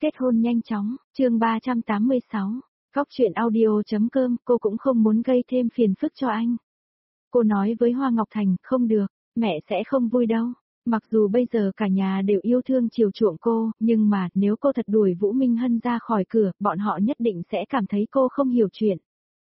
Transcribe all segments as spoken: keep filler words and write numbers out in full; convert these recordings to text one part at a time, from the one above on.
kết hôn nhanh chóng, chương ba trăm tám mươi sáu, Góc truyện audio.com, cô cũng không muốn gây thêm phiền phức cho anh. Cô nói với Hoa Ngọc Thành, không được, mẹ sẽ không vui đâu. Mặc dù bây giờ cả nhà đều yêu thương chiều chuộng cô, nhưng mà nếu cô thật đuổi Vũ Minh Hân ra khỏi cửa, bọn họ nhất định sẽ cảm thấy cô không hiểu chuyện.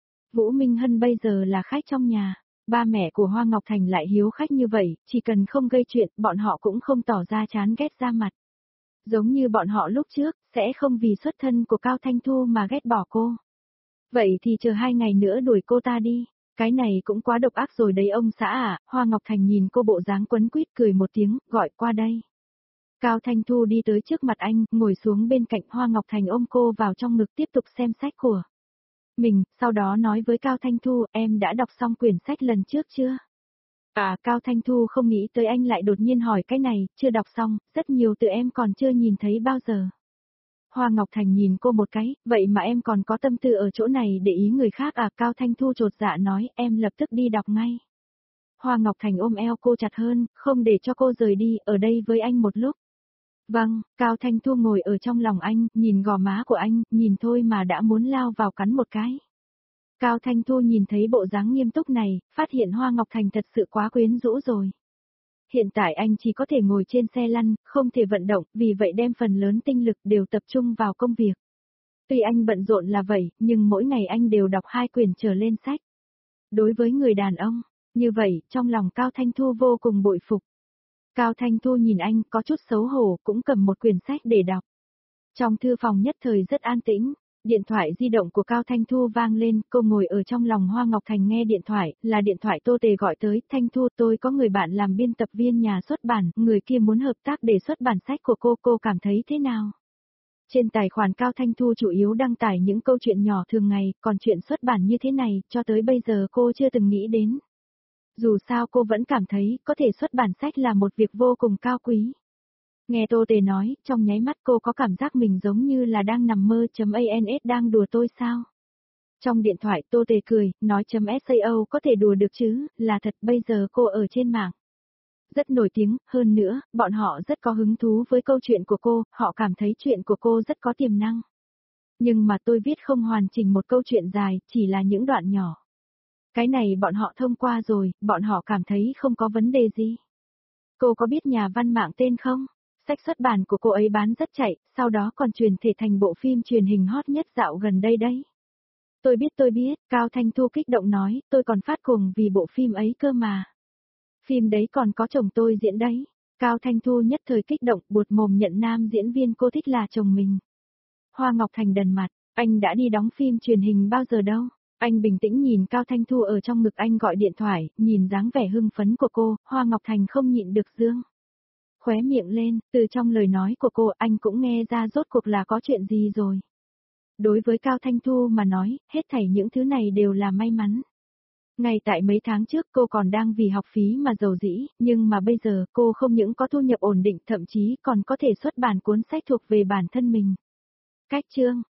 Vũ Minh Hân bây giờ là khách trong nhà, ba mẹ của Hoa Ngọc Thành lại hiếu khách như vậy, chỉ cần không gây chuyện, bọn họ cũng không tỏ ra chán ghét ra mặt. Giống như bọn họ lúc trước, sẽ không vì xuất thân của Cao Thanh Thu mà ghét bỏ cô. Vậy thì chờ hai ngày nữa đuổi cô ta đi. Cái này cũng quá độc ác rồi đấy ông xã à. Hoa Ngọc Thành nhìn cô bộ dáng quấn quýt cười một tiếng, gọi qua đây. Cao Thanh Thu đi tới trước mặt anh, ngồi xuống bên cạnh. Hoa Ngọc Thành ôm cô vào trong ngực tiếp tục xem sách của mình, sau đó nói với Cao Thanh Thu, em đã đọc xong quyển sách lần trước chưa? À, Cao Thanh Thu không nghĩ tới anh lại đột nhiên hỏi cái này, chưa đọc xong, rất nhiều từ em còn chưa nhìn thấy bao giờ. Hoa Ngọc Thành nhìn cô một cái, vậy mà em còn có tâm tư ở chỗ này để ý người khác à? Cao Thanh Thu chột dạ nói, em lập tức đi đọc ngay. Hoa Ngọc Thành ôm eo cô chặt hơn, không để cho cô rời đi, ở đây với anh một lúc. Vâng, Cao Thanh Thu ngồi ở trong lòng anh, nhìn gò má của anh, nhìn thôi mà đã muốn lao vào cắn một cái. Cao Thanh Thu nhìn thấy bộ dáng nghiêm túc này, phát hiện Hoa Ngọc Thành thật sự quá quyến rũ rồi. Hiện tại anh chỉ có thể ngồi trên xe lăn, không thể vận động, vì vậy đem phần lớn tinh lực đều tập trung vào công việc. Tuy anh bận rộn là vậy, nhưng mỗi ngày anh đều đọc hai quyển trở lên sách. Đối với người đàn ông, như vậy, trong lòng Cao Thanh Thu vô cùng bội phục. Cao Thanh Thu nhìn anh có chút xấu hổ, cũng cầm một quyển sách để đọc. Trong thư phòng nhất thời rất an tĩnh. Điện thoại di động của Cao Thanh Thu vang lên, cô ngồi ở trong lòng Hoa Ngọc Thành nghe điện thoại, là điện thoại Tô Tề gọi tới. Thanh Thu, tôi có người bạn làm biên tập viên nhà xuất bản, người kia muốn hợp tác để xuất bản sách của cô, cô cảm thấy thế nào? Trên tài khoản Cao Thanh Thu chủ yếu đăng tải những câu chuyện nhỏ thường ngày, còn chuyện xuất bản như thế này, cho tới bây giờ cô chưa từng nghĩ đến. Dù sao cô vẫn cảm thấy, có thể xuất bản sách là một việc vô cùng cao quý. Nghe Tô Tề nói, trong nháy mắt cô có cảm giác mình giống như là đang nằm mơ.ans đang đùa tôi sao? Trong điện thoại Tô Tề cười, nói .sao có thể đùa được chứ, là thật bây giờ cô ở trên mạng. Rất nổi tiếng, hơn nữa, bọn họ rất có hứng thú với câu chuyện của cô, họ cảm thấy chuyện của cô rất có tiềm năng. Nhưng mà tôi viết không hoàn chỉnh một câu chuyện dài, chỉ là những đoạn nhỏ. Cái này bọn họ thông qua rồi, bọn họ cảm thấy không có vấn đề gì. Cô có biết nhà văn mạng tên không? Sách xuất bản của cô ấy bán rất chạy, sau đó còn truyền thể thành bộ phim truyền hình hot nhất dạo gần đây đấy. Tôi biết tôi biết, Cao Thanh Thu kích động nói, tôi còn phát cuồng vì bộ phim ấy cơ mà. Phim đấy còn có chồng tôi diễn đấy. Cao Thanh Thu nhất thời kích động, buột mồm nhận nam diễn viên cô thích là chồng mình. Hoa Ngọc Thành đần mặt, anh đã đi đóng phim truyền hình bao giờ đâu. Anh bình tĩnh nhìn Cao Thanh Thu ở trong ngực anh gọi điện thoại, nhìn dáng vẻ hưng phấn của cô, Hoa Ngọc Thành không nhịn được dương khóe miệng lên, từ trong lời nói của cô anh cũng nghe ra rốt cuộc là có chuyện gì rồi. Đối với Cao Thanh Thu mà nói, hết thảy những thứ này đều là may mắn. Ngay tại mấy tháng trước cô còn đang vì học phí mà giàu dĩ, nhưng mà bây giờ cô không những có thu nhập ổn định thậm chí còn có thể xuất bản cuốn sách thuộc về bản thân mình. Cách chương